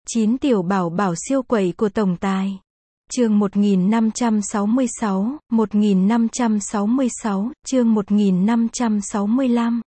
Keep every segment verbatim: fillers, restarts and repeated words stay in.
chín tiểu bảo bảo siêu quẩy của tổng tài. Chương một nghìn năm trăm sáu mươi sáu, một nghìn năm trăm sáu mươi sáu, chương một nghìn năm trăm sáu mươi lăm.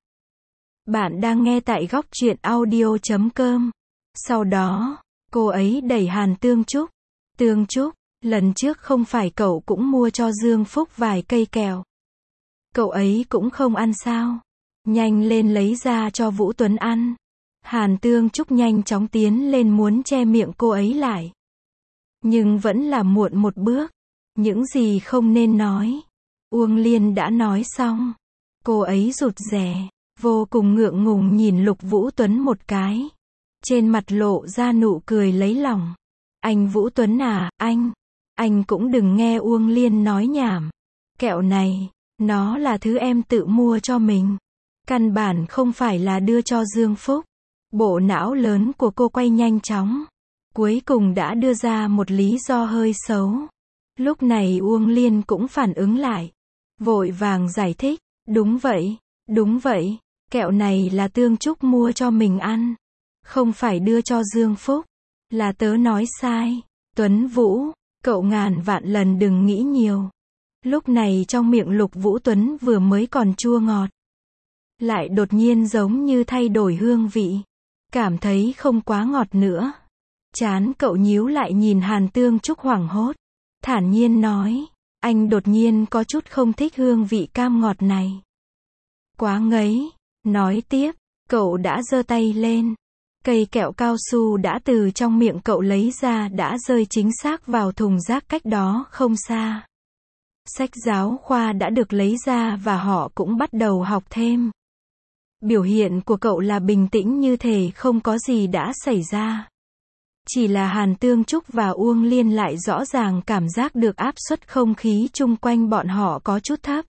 Bạn đang nghe tại góc truyện audio chấm com. Sau đó, cô ấy đẩy Hàn Tương Trúc. Tương Trúc, lần trước không phải cậu cũng mua cho Dương Phúc vài cây kẹo. Cậu ấy cũng không ăn sao? Nhanh lên lấy ra cho Vũ Tuấn ăn. Hàn Tương Trúc nhanh chóng tiến lên muốn che miệng cô ấy lại. Nhưng vẫn là muộn một bước. Những gì không nên nói, Uông Liên đã nói xong. Cô ấy rụt rè, vô cùng ngượng ngùng nhìn Lục Vũ Tuấn một cái. Trên mặt lộ ra nụ cười lấy lòng. Anh Vũ Tuấn à, anh, anh cũng đừng nghe Uông Liên nói nhảm. Kẹo này, nó là thứ em tự mua cho mình. Căn bản không phải là đưa cho Dương Phúc. Bộ não lớn của cô quay nhanh chóng. Cuối cùng đã đưa ra một lý do hơi xấu. Lúc này Uông Liên cũng phản ứng lại. Vội vàng giải thích. Đúng vậy, đúng vậy. Kẹo này là Tương Trúc mua cho mình ăn. Không phải đưa cho Dương Phúc. Là tớ nói sai. Tuấn Vũ, cậu ngàn vạn lần đừng nghĩ nhiều. Lúc này trong miệng Lục Vũ Tuấn vừa mới còn chua ngọt. Lại đột nhiên giống như thay đổi hương vị. Cảm thấy không quá ngọt nữa. Trán cậu nhíu lại nhìn Hàn Tương Trúc hoảng hốt. Thản nhiên nói. Anh đột nhiên có chút không thích hương vị cam ngọt này. Quá ngấy. Nói tiếp, cậu đã giơ tay lên. Cây kẹo cao su đã từ trong miệng cậu lấy ra đã rơi chính xác vào thùng rác cách đó không xa. Sách giáo khoa đã được lấy ra và họ cũng bắt đầu học thêm. Biểu hiện của cậu là bình tĩnh như thể không có gì đã xảy ra. Chỉ là Hàn Tương Trúc và Uông Liên lại rõ ràng cảm giác được áp suất không khí chung quanh bọn họ có chút thấp.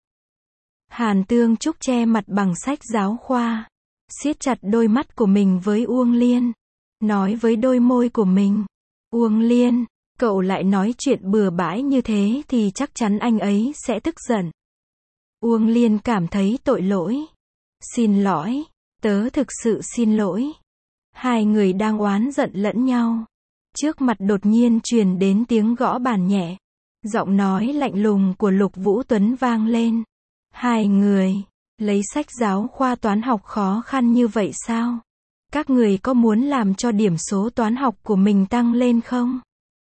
Hàn Tương Trúc che mặt bằng sách giáo khoa. Siết chặt đôi mắt của mình với Uông Liên. Nói với đôi môi của mình. Uông Liên, cậu lại nói chuyện bừa bãi như thế thì chắc chắn anh ấy sẽ tức giận. Uông Liên cảm thấy tội lỗi. Xin lỗi, tớ thực sự xin lỗi. Hai người đang oán giận lẫn nhau. Trước mặt đột nhiên truyền đến tiếng gõ bàn nhẹ. Giọng nói lạnh lùng của Lục Vũ Tuấn vang lên. Hai người, lấy sách giáo khoa toán học khó khăn như vậy sao? Các người có muốn làm cho điểm số toán học của mình tăng lên không?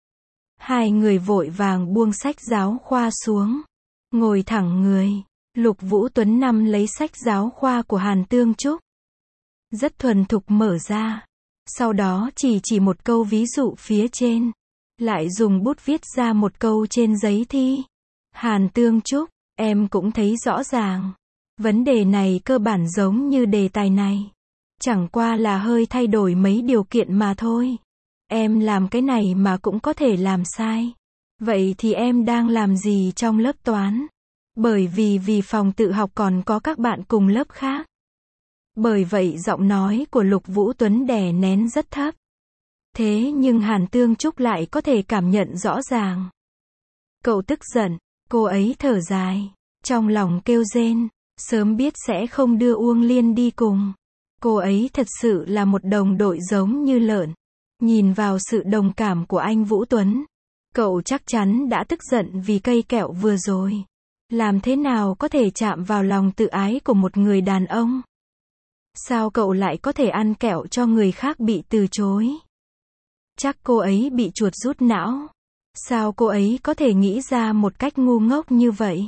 Hai người vội vàng buông sách giáo khoa xuống. Ngồi thẳng người. Lục Vũ Tuấn nắm lấy sách giáo khoa của Hàn Tương Trúc. Rất thuần thục mở ra. Sau đó chỉ chỉ một câu ví dụ phía trên. Lại dùng bút viết ra một câu trên giấy thi. Hàn Tương Trúc, em cũng thấy rõ ràng. Vấn đề này cơ bản giống như đề tài này. Chẳng qua là hơi thay đổi mấy điều kiện mà thôi. Em làm cái này mà cũng có thể làm sai. Vậy thì em đang làm gì trong lớp toán? Bởi vì vì phòng tự học còn có các bạn cùng lớp khác. Bởi vậy giọng nói của Lục Vũ Tuấn đè nén rất thấp. Thế nhưng Hàn Tương Trúc lại có thể cảm nhận rõ ràng. Cậu tức giận, cô ấy thở dài. Trong lòng kêu rên, sớm biết sẽ không đưa Uông Liên đi cùng. Cô ấy thật sự là một đồng đội giống như lợn. Nhìn vào sự đồng cảm của anh Vũ Tuấn. Cậu chắc chắn đã tức giận vì cây kẹo vừa rồi. Làm thế nào có thể chạm vào lòng tự ái của một người đàn ông? Sao cậu lại có thể ăn kẹo cho người khác bị từ chối? Chắc cô ấy bị chuột rút não. Sao cô ấy có thể nghĩ ra một cách ngu ngốc như vậy?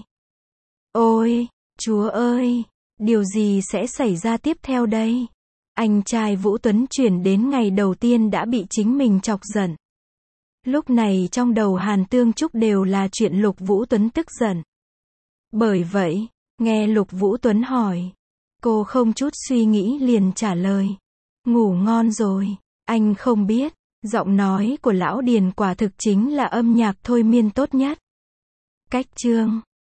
Ôi, Chúa ơi, điều gì sẽ xảy ra tiếp theo đây? Anh trai Vũ Tuấn chuyển đến ngày đầu tiên đã bị chính mình chọc giận. Lúc này trong đầu Hàn Tương Trúc đều là chuyện Lục Vũ Tuấn tức giận. Bởi vậy, nghe Lục Vũ Tuấn hỏi, cô không chút suy nghĩ liền trả lời. Ngủ ngon rồi, anh không biết, giọng nói của Lão Điền quả thực chính là âm nhạc thôi miên tốt nhất. Cách chương